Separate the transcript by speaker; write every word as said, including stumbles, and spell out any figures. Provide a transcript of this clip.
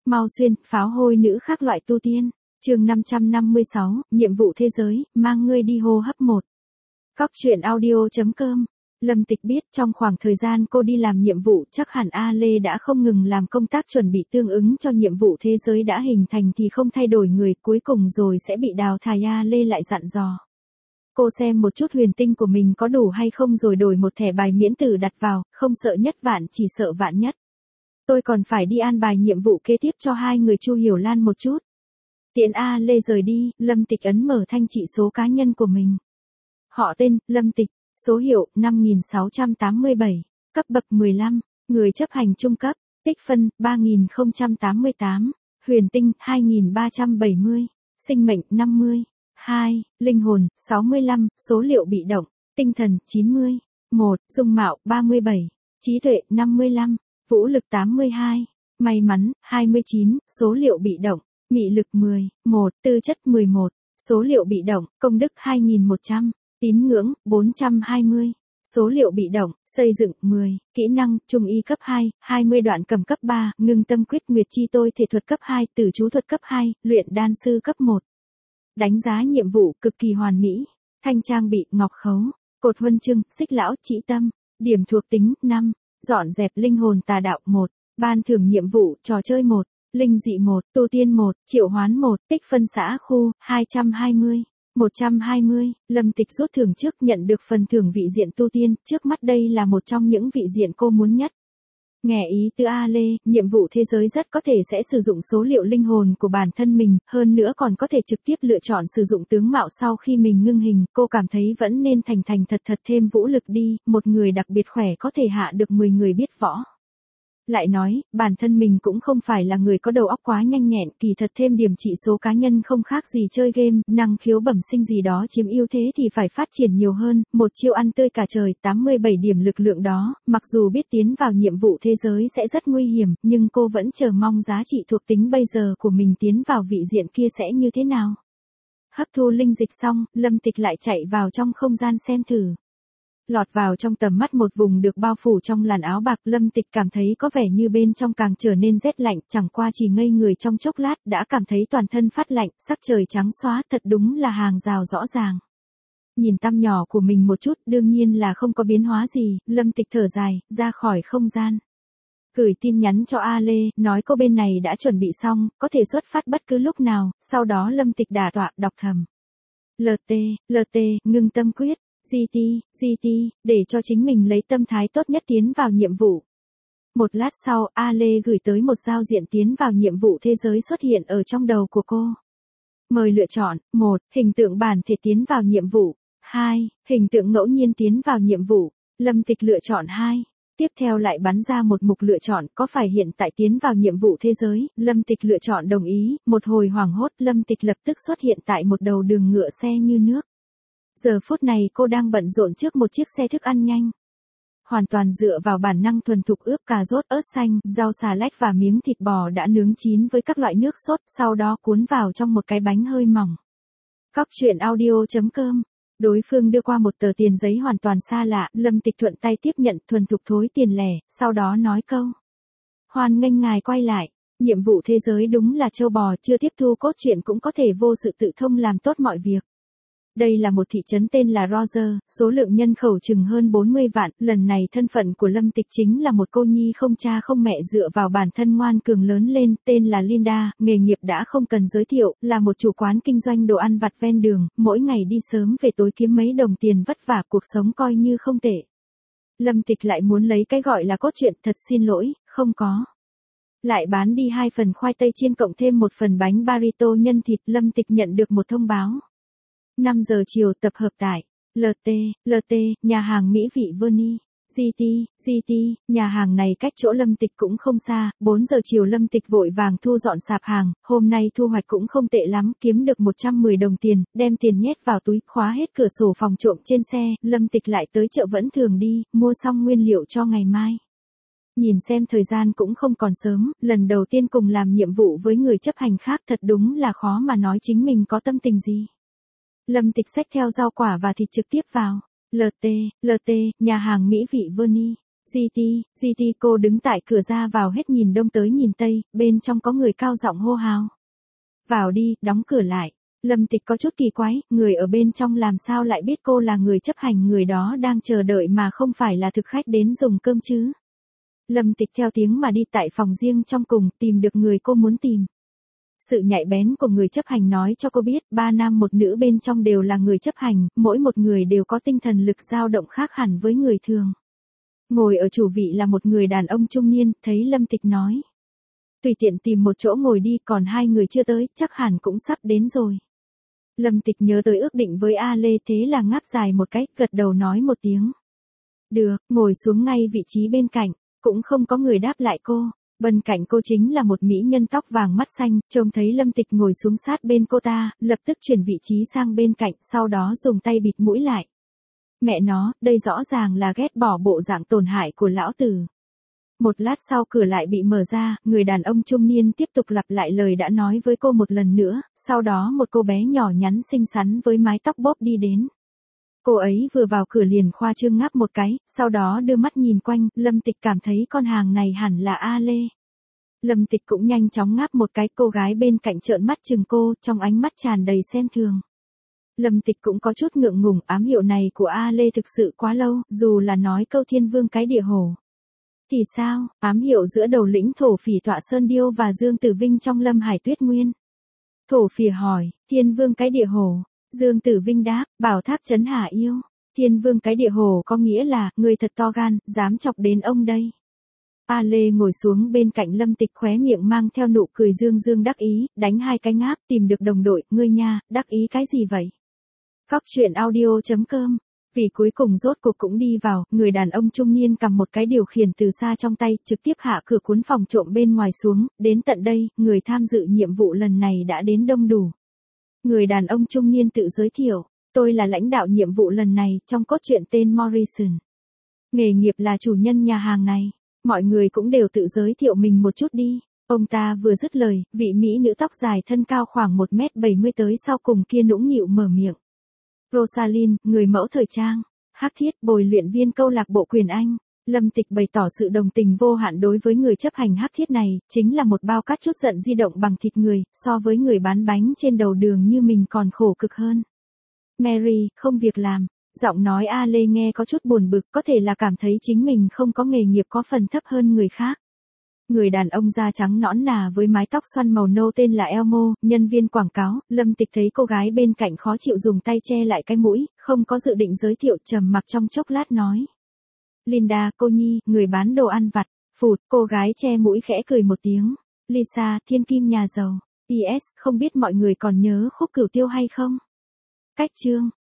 Speaker 1: Mau xuyên, pháo hôi nữ khác loại tu tiên. Chương năm trăm năm mươi sáu, nhiệm vụ thế giới, mang ngươi đi hô hấp một. Cóc truyện audio.com. Lâm Tịch biết trong khoảng thời gian cô đi làm nhiệm vụ chắc hẳn A Lê đã không ngừng làm công tác chuẩn bị tương ứng cho nhiệm vụ thế giới đã hình thành thì không thay đổi người cuối cùng rồi sẽ bị đào thải. A Lê lại dặn dò. Cô xem một chút huyền tinh của mình có đủ hay không rồi đổi một thẻ bài miễn tử đặt vào, không sợ nhất vạn chỉ sợ vạn nhất. Tôi còn phải đi an bài nhiệm vụ kế tiếp cho hai người Chu Hiểu Lan một chút. Tiễn A Lê rời đi, Lâm Tịch ấn mở thanh trị số cá nhân của mình. Họ tên, Lâm Tịch, số hiệu, năm nghìn sáu trăm tám mươi bảy, cấp bậc mười lăm, người chấp hành trung cấp, tích phân, ba nghìn không trăm tám mươi tám, huyền tinh, hai nghìn ba trăm bảy mươi, sinh mệnh, năm mươi, hai, linh hồn, sáu mươi lăm, số liệu bị động, tinh thần, chín mươi, một, dung mạo, ba mươi bảy, trí tuệ, năm mươi lăm, vũ lực tám mươi hai, may mắn, hai mươi chín, số liệu bị động, mị lực mười, một, tư chất mười một, số liệu bị động, công đức hai nghìn một trăm, tín ngưỡng, bốn trăm hai mươi, số liệu bị động, xây dựng mười, kỹ năng, trung y cấp hai, hai mươi đoạn cầm cấp ba, ngưng tâm quyết nguyệt chi tôi thể thuật cấp hai, tử chú thuật cấp hai, luyện đan sư cấp một. Đánh giá nhiệm vụ, cực kỳ hoàn mỹ, thanh trang bị, ngọc khấu, cột huân chương, xích lão, chỉ tâm, điểm thuộc tính, năm, dọn dẹp linh hồn tà đạo, một, ban thưởng nhiệm vụ, trò chơi một, linh dị một, tu tiên một, triệu hoán một, tích phân xã khu, hai trăm hai mươi, một trăm hai mươi, Lâm Tịch rút thưởng trước nhận được phần thưởng vị diện tu tiên, trước mắt đây là một trong những vị diện cô muốn nhất. Nghe ý từ A Lê, nhiệm vụ thế giới rất có thể sẽ sử dụng số liệu linh hồn của bản thân mình, hơn nữa còn có thể trực tiếp lựa chọn sử dụng tướng mạo sau khi mình ngưng hình, cô cảm thấy vẫn nên thành thành thật thật thêm vũ lực đi, một người đặc biệt khỏe có thể hạ được mười người biết võ. Lại nói, bản thân mình cũng không phải là người có đầu óc quá nhanh nhẹn, kỳ thật thêm điểm trị số cá nhân không khác gì chơi game, năng khiếu bẩm sinh gì đó chiếm ưu thế thì phải phát triển nhiều hơn, một chiêu ăn tươi cả trời, tám mươi bảy điểm lực lượng đó, mặc dù biết tiến vào nhiệm vụ thế giới sẽ rất nguy hiểm, nhưng cô vẫn chờ mong giá trị thuộc tính bây giờ của mình tiến vào vị diện kia sẽ như thế nào. Hấp thu linh dịch xong, Lâm Tịch lại chạy vào trong không gian xem thử. Lọt vào trong tầm mắt một vùng được bao phủ trong làn áo bạc, Lâm Tịch cảm thấy có vẻ như bên trong càng trở nên rét lạnh, chẳng qua chỉ ngây người trong chốc lát đã cảm thấy toàn thân phát lạnh, sắc trời trắng xóa, thật đúng là hàng rào rõ ràng. Nhìn tăm nhỏ của mình một chút, đương nhiên là không có biến hóa gì, Lâm Tịch thở dài, ra khỏi không gian. Gửi tin nhắn cho A Lê, nói cô bên này đã chuẩn bị xong, có thể xuất phát bất cứ lúc nào, sau đó Lâm Tịch đả tọa, đọc thầm. lờ tê, lờ tê, ngưng tâm quyết. giê tê, giê tê, để cho chính mình lấy tâm thái tốt nhất tiến vào nhiệm vụ. Một lát sau, A Lê gửi tới một giao diện tiến vào nhiệm vụ thế giới xuất hiện ở trong đầu của cô. Mời lựa chọn, một, hình tượng bản thể tiến vào nhiệm vụ, hai, hình tượng ngẫu nhiên tiến vào nhiệm vụ, Lâm Tịch lựa chọn hai. Tiếp theo lại bắn ra một mục lựa chọn có phải hiện tại tiến vào nhiệm vụ thế giới, Lâm Tịch lựa chọn đồng ý, một hồi hoảng hốt Lâm Tịch lập tức xuất hiện tại một đầu đường ngựa xe như nước. Giờ phút này cô đang bận rộn trước một chiếc xe thức ăn nhanh. Hoàn toàn dựa vào bản năng thuần thục ướp cà rốt, ớt xanh, rau xà lách và miếng thịt bò đã nướng chín với các loại nước sốt, sau đó cuốn vào trong một cái bánh hơi mỏng. Cóc truyện audio.com. Đối phương đưa qua một tờ tiền giấy hoàn toàn xa lạ, Lâm Tịch thuận tay tiếp nhận, thuần thục thối tiền lẻ, sau đó nói câu. Hoan nghênh ngài quay lại. Nhiệm vụ thế giới đúng là trâu bò, chưa tiếp thu cốt truyện cũng có thể vô sự tự thông làm tốt mọi việc. Đây là một thị trấn tên là Roger, số lượng nhân khẩu chừng hơn bốn mươi vạn, lần này thân phận của Lâm Tịch chính là một cô nhi không cha không mẹ dựa vào bản thân ngoan cường lớn lên, tên là Linda, nghề nghiệp đã không cần giới thiệu, là một chủ quán kinh doanh đồ ăn vặt ven đường, mỗi ngày đi sớm về tối kiếm mấy đồng tiền vất vả, cuộc sống coi như không tệ. Lâm Tịch lại muốn lấy cái gọi là cốt truyện, thật xin lỗi, không có. Lại bán đi hai phần khoai tây chiên cộng thêm một phần bánh burrito nhân thịt, Lâm Tịch nhận được một thông báo. năm giờ chiều tập hợp tại lờ tê, lờ tê, nhà hàng mỹ vị Vernie, giê tê, giê tê, nhà hàng này cách chỗ Lâm Tịch cũng không xa, bốn giờ chiều Lâm Tịch vội vàng thu dọn sạp hàng, hôm nay thu hoạch cũng không tệ lắm, kiếm được một trăm mười đồng tiền, đem tiền nhét vào túi, khóa hết cửa sổ phòng trộm trên xe, Lâm Tịch lại tới chợ vẫn thường đi, mua xong nguyên liệu cho ngày mai. Nhìn xem thời gian cũng không còn sớm, lần đầu tiên cùng làm nhiệm vụ với người chấp hành khác thật đúng là khó mà nói chính mình có tâm tình gì. Lâm Tịch xách theo rau quả và thịt trực tiếp vào. lờ tê, lờ tê, nhà hàng mỹ vị Vernie, giê tê, giê tê cô đứng tại cửa ra vào hết nhìn đông tới nhìn tây, bên trong có người cao giọng hô hào. Vào đi, đóng cửa lại. Lâm Tịch có chút kỳ quái, người ở bên trong làm sao lại biết cô là người chấp hành, người đó đang chờ đợi mà không phải là thực khách đến dùng cơm chứ. Lâm Tịch theo tiếng mà đi tại phòng riêng trong cùng, tìm được người cô muốn tìm. Sự nhạy bén của người chấp hành nói cho cô biết, ba nam một nữ bên trong đều là người chấp hành, mỗi một người đều có tinh thần lực dao động khác hẳn với người thường. Ngồi ở chủ vị là một người đàn ông trung niên, thấy Lâm Tịch nói. Tùy tiện tìm một chỗ ngồi đi, còn hai người chưa tới, chắc hẳn cũng sắp đến rồi. Lâm Tịch nhớ tới ước định với A Lê, thế là ngáp dài một cái, gật đầu nói một tiếng. Được, ngồi xuống ngay vị trí bên cạnh, cũng không có người đáp lại cô. Bên cạnh cô chính là một mỹ nhân tóc vàng mắt xanh, trông thấy Lâm Tịch ngồi xuống sát bên cô ta, lập tức chuyển vị trí sang bên cạnh, sau đó dùng tay bịt mũi lại. Mẹ nó, đây rõ ràng là ghét bỏ bộ dạng tổn hại của lão tử. Một lát sau cửa lại bị mở ra, người đàn ông trung niên tiếp tục lặp lại lời đã nói với cô một lần nữa, sau đó một cô bé nhỏ nhắn xinh xắn với mái tóc bóp đi đến. Cô ấy vừa vào cửa liền khoa trương ngáp một cái, sau đó đưa mắt nhìn quanh, Lâm Tịch cảm thấy con hàng này hẳn là A Lê. Lâm Tịch cũng nhanh chóng ngáp một cái, cô gái bên cạnh trợn mắt chừng cô, trong ánh mắt tràn đầy xem thường. Lâm Tịch cũng có chút ngượng ngùng, ám hiệu này của A Lê thực sự quá lâu, dù là nói câu thiên vương cái địa hổ. Thì sao, ám hiệu giữa đầu lĩnh thổ phỉ Tọa Sơn Điêu và Dương Tử Vinh trong Lâm Hải Tuyết Nguyên. Thổ phỉ hỏi, thiên vương cái địa hổ. Dương Tử Vinh đáp, bảo tháp trấn Hà Yêu. Thiên vương cái địa hổ có nghĩa là, người thật to gan, dám chọc đến ông đây. A Lê ngồi xuống bên cạnh Lâm Tịch, khóe miệng mang theo nụ cười dương dương đắc ý, đánh hai cái ngáp, tìm được đồng đội, ngươi nha, đắc ý cái gì vậy? Cóc truyện audio chấm com. Vì cuối cùng rốt cuộc cũng đi vào, người đàn ông trung niên cầm một cái điều khiển từ xa trong tay, trực tiếp hạ cửa cuốn phòng trộm bên ngoài xuống, đến tận đây, người tham dự nhiệm vụ lần này đã đến đông đủ. Người đàn ông trung niên tự giới thiệu, tôi là lãnh đạo nhiệm vụ lần này, trong cốt truyện tên Morrison. Nghề nghiệp là chủ nhân nhà hàng này, mọi người cũng đều tự giới thiệu mình một chút đi. Ông ta vừa dứt lời, vị mỹ nữ tóc dài thân cao khoảng một mét bảy mươi tới sau cùng kia nũng nịu mở miệng. Rosalind, người mẫu thời trang. Hắc Thiết, bồi luyện viên câu lạc bộ Quyền Anh. Lâm Tịch bày tỏ sự đồng tình vô hạn đối với người chấp hành Hắc Thiết này, chính là một bao cát chút giận di động bằng thịt người, so với người bán bánh trên đầu đường như mình còn khổ cực hơn. Mary, không việc làm. Giọng nói A Lê nghe có chút buồn bực, có thể là cảm thấy chính mình không có nghề nghiệp có phần thấp hơn người khác. Người đàn ông da trắng nõn nà với mái tóc xoăn màu nâu tên là Elmo, nhân viên quảng cáo. Lâm Tịch thấy cô gái bên cạnh khó chịu dùng tay che lại cái mũi, không có dự định giới thiệu, trầm mặc trong chốc lát nói. Linda, cô Nhi, người bán đồ ăn vặt. Phụt, cô gái che mũi khẽ cười một tiếng. Lisa, thiên kim nhà giàu. pê ét, không biết mọi người còn nhớ khúc Cửu Tiêu hay không? Cách chương.